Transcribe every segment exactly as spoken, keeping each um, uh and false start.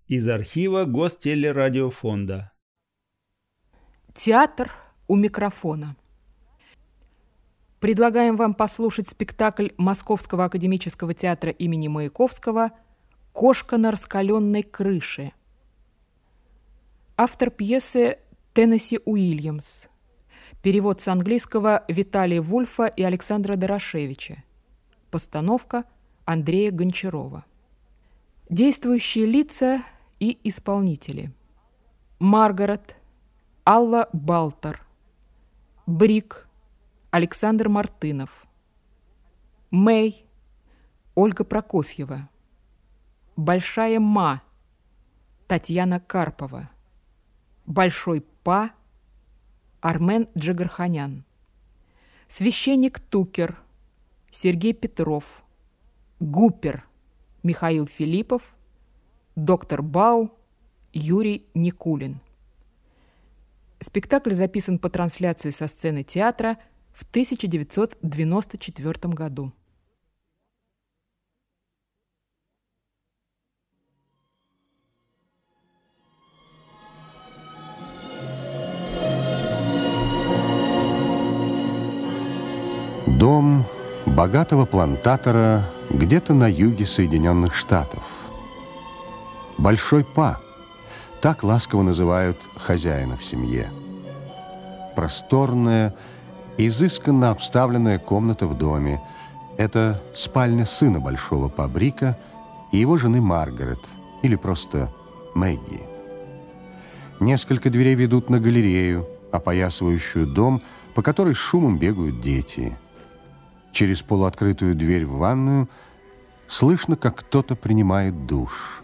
Из архива Гостелерадиофонда. Театр у микрофона. Предлагаем вам послушать спектакль Московского академического театра имени Маяковского «Кошка на раскаленной крыше». Автор пьесы Теннесси Уильямс. Перевод с английского Виталия Вульфа и Александра Дорошевича. Постановка Андрея Гончарова. Действующие лица и исполнители. Маргарет Алла Балтер. Брик Александр Мартынов. Мэй Ольга Прокофьева. Большая Ма Татьяна Карпова. Большой Па Армен Джигарханян. Священник Тукер Сергей Петров. Гупер Михаил Филиппов. Доктор Бау Юрий Никулин. Спектакль записан по трансляции со сцены театра в тысяча девятьсот девяносто четвёртом году. Дом богатого плантатора где-то на юге Соединенных Штатов. Большой Па, так ласково называют хозяина в семье. Просторная, изысканно обставленная комната в доме – это спальня сына Большого Па Брика и его жены Маргарет, или просто Мэгги. Несколько дверей ведут на галерею, опоясывающую дом, по которой шумом бегают дети. Через полуоткрытую дверь в ванную слышно, как кто-то принимает душ.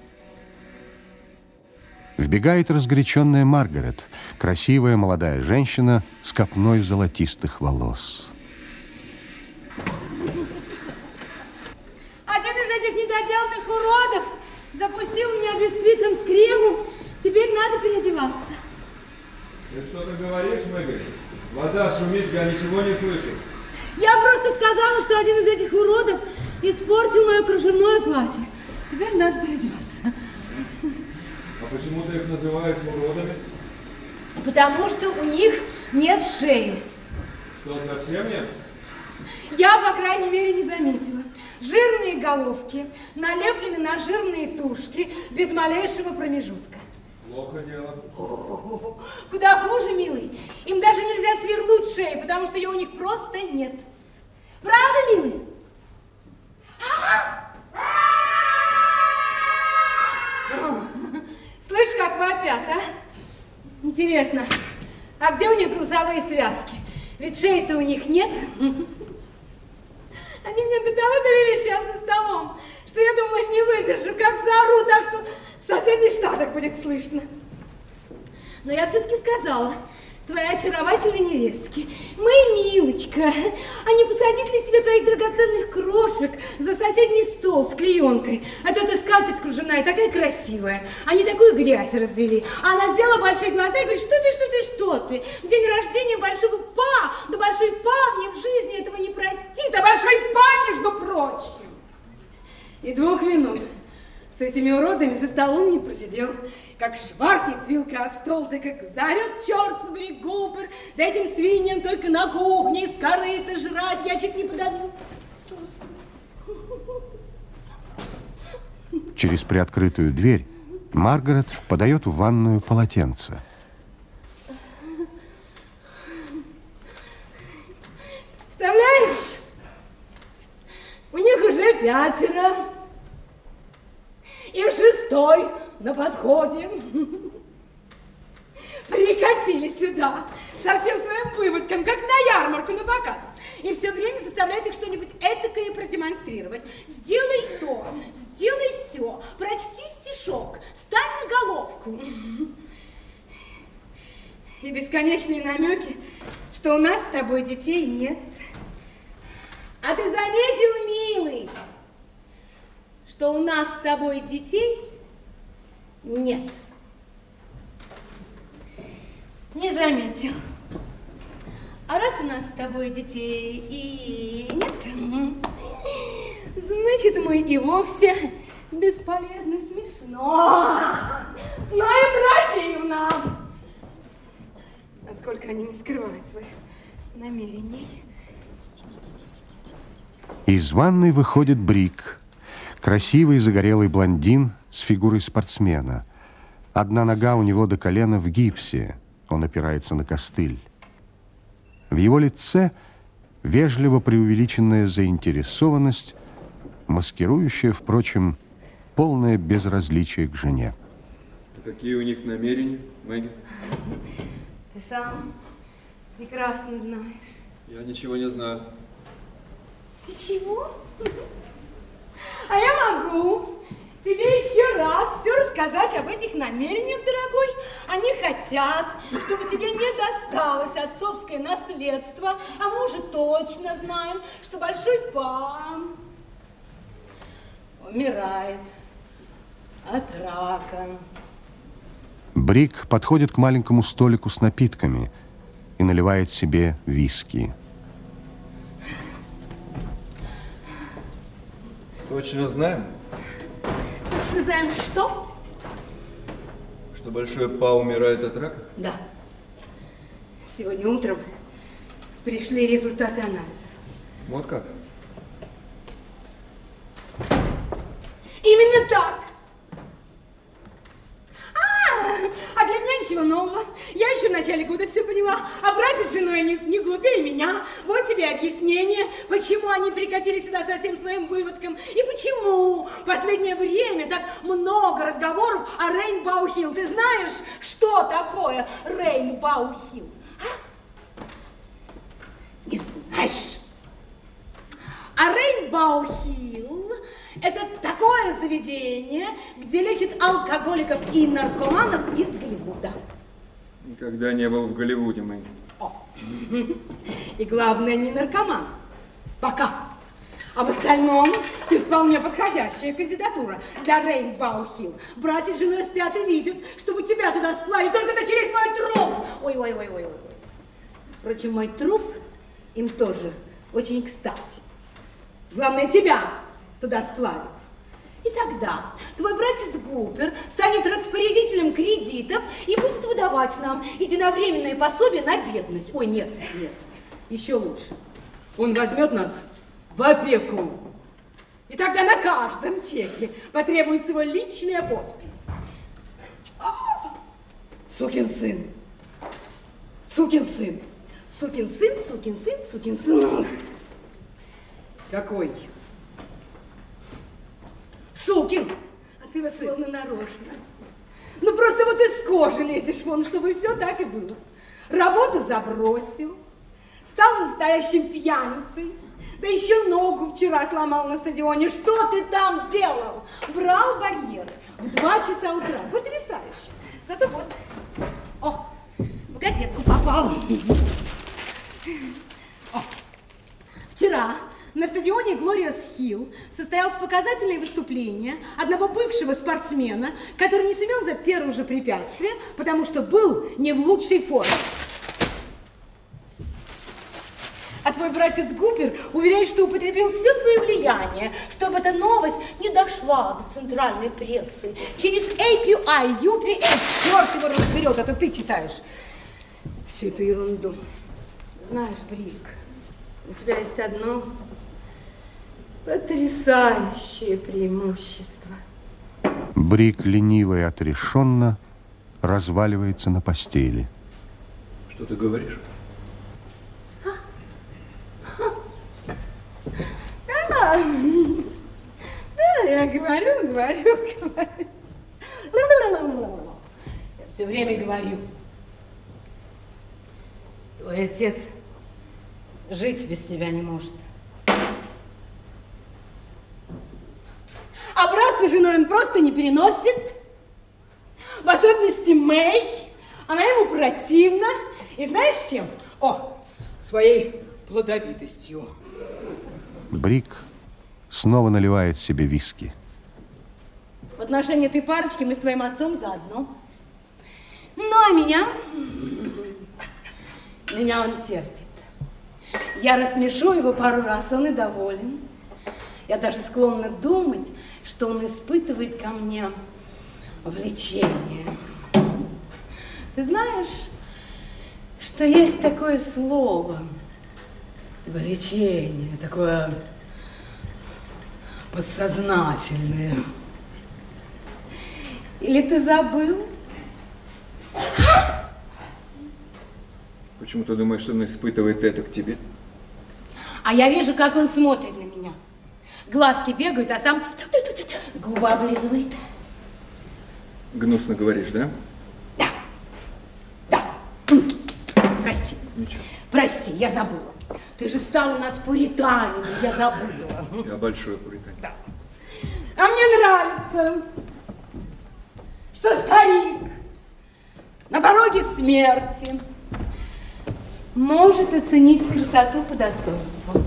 Вбегает разгоряченная Маргарет, красивая молодая женщина с копной золотистых волос. Один из этих недоделанных уродов запустил меня бисквитом с кремом. Теперь надо переодеваться. Ты что-то говоришь, Мэгги? Вода шумит, я ничего не слышу. Я просто сказала, что один из этих уродов испортил мое кружевное платье. Теперь надо переодеваться. А почему ты их называешь уродами? Потому что у них нет шеи. Что, совсем нет? Я, по крайней мере, не заметила. Жирные головки налеплены на жирные тушки без малейшего промежутка. Плохо дело. О-о-о. Куда хуже, милый. Им даже нельзя свернуть шею, потому что ее у них просто нет. Правда, милый? Слышь, как вопят, а? Интересно, а где у них голосовые связки? Ведь шеи-то у них нет. Они меня до того довели сейчас за столом, что я думаю, не выдержу, как заору, так что в соседних штатах будет слышно. Но я все-таки сказала твоей очаровательной невестке: моя милочка, а не посадить ли тебе твоих драгоценных крошек за соседний стол с клеенкой? А то ты скатерть кружевная такая красивая, они такую грязь развели. А она сделала большие глаза и говорит: что ты, что ты, что ты? В день рождения Большого Па, да Большой Па мне в жизни этого не простит, а Большой Па, между прочим. И двух минут с этими уродами за столом не просидел. Как шваркнет вилка об стол, да как заорет, черт побери, Гупер, да этим свиньям только на кухне из корыта жрать, я чуть не подавил. Через приоткрытую дверь Маргарет подает в ванную полотенце. Представляешь, у них уже пятеро. И шестой на подходе. Прикатили сюда со всем своим выводком, как на ярмарку, на показ. И все время заставляют их что-нибудь этакое продемонстрировать. Сделай то, сделай сё, прочти стишок, стань на головку. И бесконечные намеки, что у нас с тобой детей нет. А ты заметил, милый, что у нас с тобой детей нет? Не заметил. А раз у нас с тобой детей и нет, значит, мы и вовсе бесполезно смешно. только они не скрывают своих намерений. Из ванной выходит Брик, красивый загорелый блондин с фигурой спортсмена. Одна нога у него до колена в гипсе, он опирается на костыль. В его лице вежливо преувеличенная заинтересованность, маскирующая, впрочем, полное безразличие к жене. Какие у них намерения, Мэгги? Ты сам прекрасно знаешь. Я ничего не знаю. Ты чего? А я могу тебе еще раз все рассказать об этих намерениях, дорогой. Они хотят, чтобы тебе не досталось отцовское наследство, а мы уже точно знаем, что большой пан умирает от рака. Брик подходит к маленькому столику с напитками и наливает себе виски. Точно знаем? Точно знаем, что? Что большой па умирает от рака? Да. Сегодня утром пришли результаты анализов. Вот как? Именно так. А, а для меня ничего нового. Я еще в начале года все поняла. А братец с женой не, не глупее меня. Вот тебе объяснение, почему они прикатили сюда со всем своим выводком. И почему в последнее время так много разговоров о Рейнбау-Хилл. Ты знаешь, что такое Рейнбау-Хилл? А? Не знаешь? А Рейнбау-Хилл – это такое заведение, где лечат алкоголиков и наркоманов из Голливуда. Никогда не был в Голливуде, Мэгги. О. И главное, не наркоман. Пока. А в остальном ты вполне подходящая кандидатура для Рейнбау-Хилл. Братья с женой спят и видят, чтобы тебя туда сплавить, только это через мой труп. Ой-ой-ой-ой-ой. Впрочем, мой труп им тоже очень кстати. Главное, тебя туда сплавить. И тогда твой братец Гупер станет распорядителем кредитов и будет выдавать нам единовременное пособие на бедность. Ой, нет, нет, еще лучше. Он возьмет нас в опеку. И тогда на каждом чеке потребуется его личная подпись. А, сукин сын. Сукин сын. Сукин сын, сукин сын, сукин сын. Какой? Сукин! А ты вот словно нарочно. Ну просто вот из кожи лезешь вон, чтобы все так и было. Работу забросил, стал настоящим пьяницей, да еще ногу вчера сломал на стадионе. Что ты там делал? Брал барьеры в два часа утра. Потрясающе. Зато вот, о, в газетку попал. О, вчера на стадионе Глориас-Хилл состоялось показательное выступление одного бывшего спортсмена, который не сумел за первое же препятствие, потому что был не в лучшей форме. А твой братец Гупер уверяет, что употребил все свое влияние, чтобы эта новость не дошла до центральной прессы. Через эй пи ай, ю пи эй, черт его разберет, это ты читаешь всю эту ерунду. Знаешь, Брик, у тебя есть одно потрясающее преимущество. Брик лениво и отрешенно разваливается на постели. Что ты говоришь? Да, да, я говорю, говорю, говорю. Я все время говорю. Твой отец жить без тебя не может. А брат с женой он просто не переносит. В особенности Мэй. Она ему противна. И знаешь чем? О, своей плодовитостью. Брик снова наливает себе виски. В отношении этой парочки мы с твоим отцом заодно. Ну, а меня? Меня он терпит. Я рассмешу его пару раз, он и доволен. Я даже склонна думать, что он испытывает ко мне влечение. Ты знаешь, что есть такое слово, влечение, такое подсознательное. Или ты забыл? Почему ты думаешь, что он испытывает это к тебе? А я вижу, как он смотрит на меня. Глазки бегают, а сам губы облизывает. Гнусно говоришь, да? Да. Да. Прости. Ничего. Прости, я забыла. Ты же стал у нас пуританин, я забыла. Я большой пуританин. Да. А мне нравится, что старик на пороге смерти может оценить красоту по достоинству.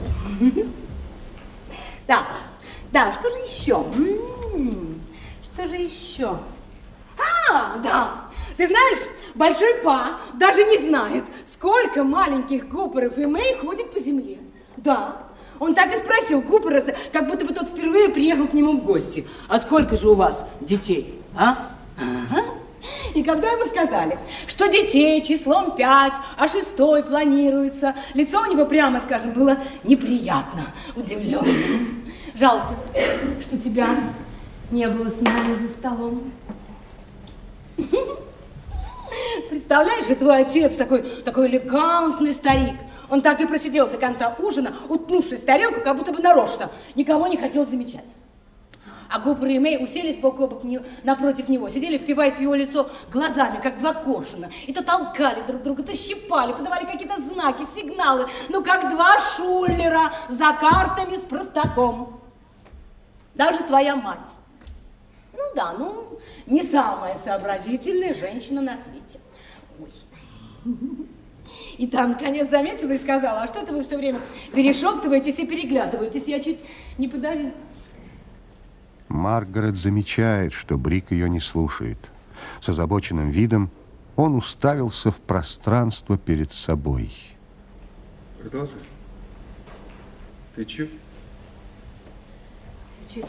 Да, да, что же еще? М-м-м, что же еще? А, да, ты знаешь, Большой Па даже не знает, сколько маленьких Гупперов и Мэй ходит по земле. Да, он так и спросил Гуппераса, как будто бы тот впервые приехал к нему в гости. А сколько же у вас детей, а? Ага. И когда ему сказали, что детей числом пять, а шестой планируется, лицо у него, прямо скажем, было неприятно удивленным. Жалко, что тебя не было с нами за столом. Представляешь, и твой отец такой, такой элегантный старик. Он так и просидел до конца ужина, утнувшись в тарелку, как будто бы нарочно. Никого не хотел замечать. А Гуппер и Мэй уселись бок о бок напротив него, сидели, впиваясь в его лицо глазами, как два коршуна. И то толкали друг друга, то щипали, подавали какие-то знаки, сигналы. Ну, как два шулера за картами с простаком. Даже твоя мать. Ну да, ну, не самая сообразительная женщина на свете. Ой. И та, наконец, заметила и сказала, а что это вы все время перешептываетесь и переглядываетесь? Я чуть не подавила. Маргарет замечает, что Брик ее не слушает. С озабоченным видом он уставился в пространство перед собой. Продолжай. Ты чё? Чуть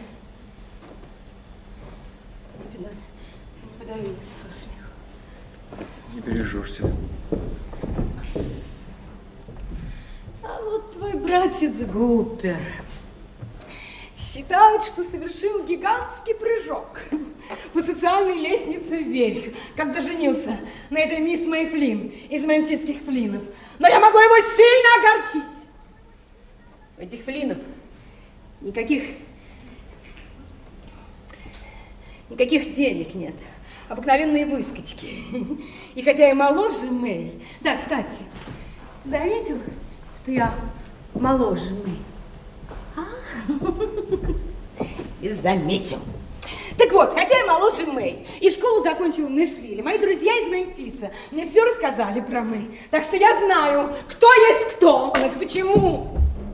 не, подав... не подавилась со смеху. Не бережешься. А вот твой братец Гуппер считает, что совершил гигантский прыжок по социальной лестнице вверх, когда женился на этой мисс Мэй Флинн из мемфисских Флиннов. Но я могу его сильно огорчить. У этих Флиннов никаких, никаких денег нет. Обыкновенные выскочки. И хотя и моложе Мэй... Да, кстати, ты заметил, что я моложе Мэй? И заметил. Так вот, хотя я моложе Мэй, и школу закончила в Нэшвилле, мои друзья из Мемфиса мне все рассказали про Мэй. Так что я знаю, кто есть кто. Так почему?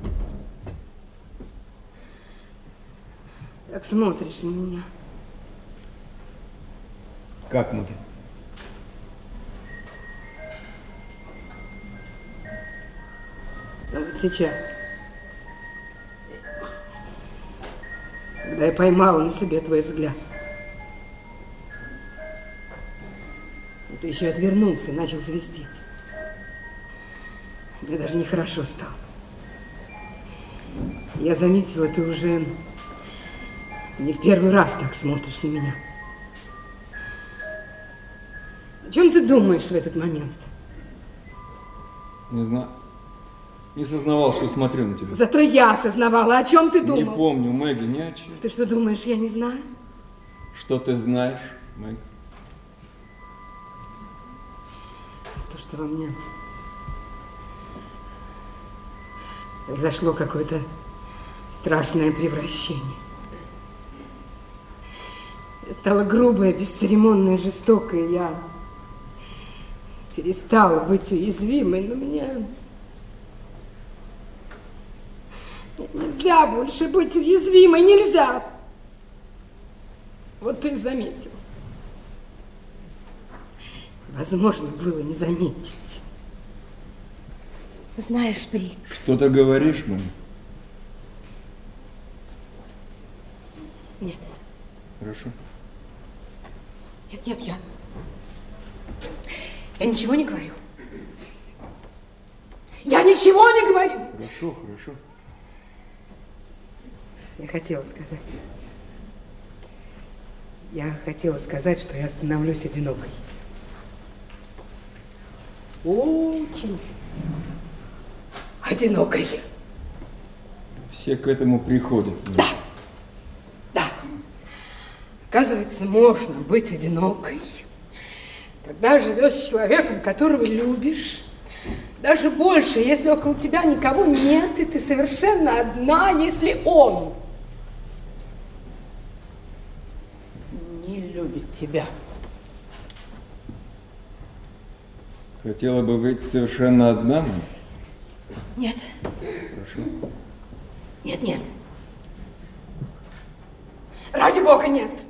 Так смотришь на меня. Как, Муги? А вот сейчас, когда я поймала на себе твой взгляд, и ты еще отвернулся и начал свистеть. Мне даже нехорошо стало. Я заметила, ты уже не в первый раз так смотришь на меня. О чем ты думаешь в этот момент? Не знаю. Не сознавал, что смотрю на тебя. Зато я осознавала, о чем ты думал. Не помню, Мэгги, ни о чем. Ты что думаешь, я не знаю? Что ты знаешь, Мэгги? То, что во мне произошло какое-то страшное превращение. Я стала грубая, бесцеремонная, жестокая. Я перестала быть уязвимой, но мне... Нельзя больше быть уязвимой, нельзя. Вот ты заметил. Возможно было не заметить. Знаешь, Брик. Что ты говоришь, Мэгги? Нет. Хорошо. Нет, нет, я... Я ничего не говорю. Я ничего не говорю. Хорошо, хорошо. Я хотела сказать. Я хотела сказать, что я становлюсь одинокой. Очень одинокой. Все к этому приходят. Да. Да. Оказывается, можно быть одинокой. Когда живешь с человеком, которого любишь. Даже больше, если около тебя никого нет, и ты совершенно одна, если он не любит тебя. Хотела бы быть совершенно одна? Нет. Хорошо. Нет, нет. Ради Бога, нет.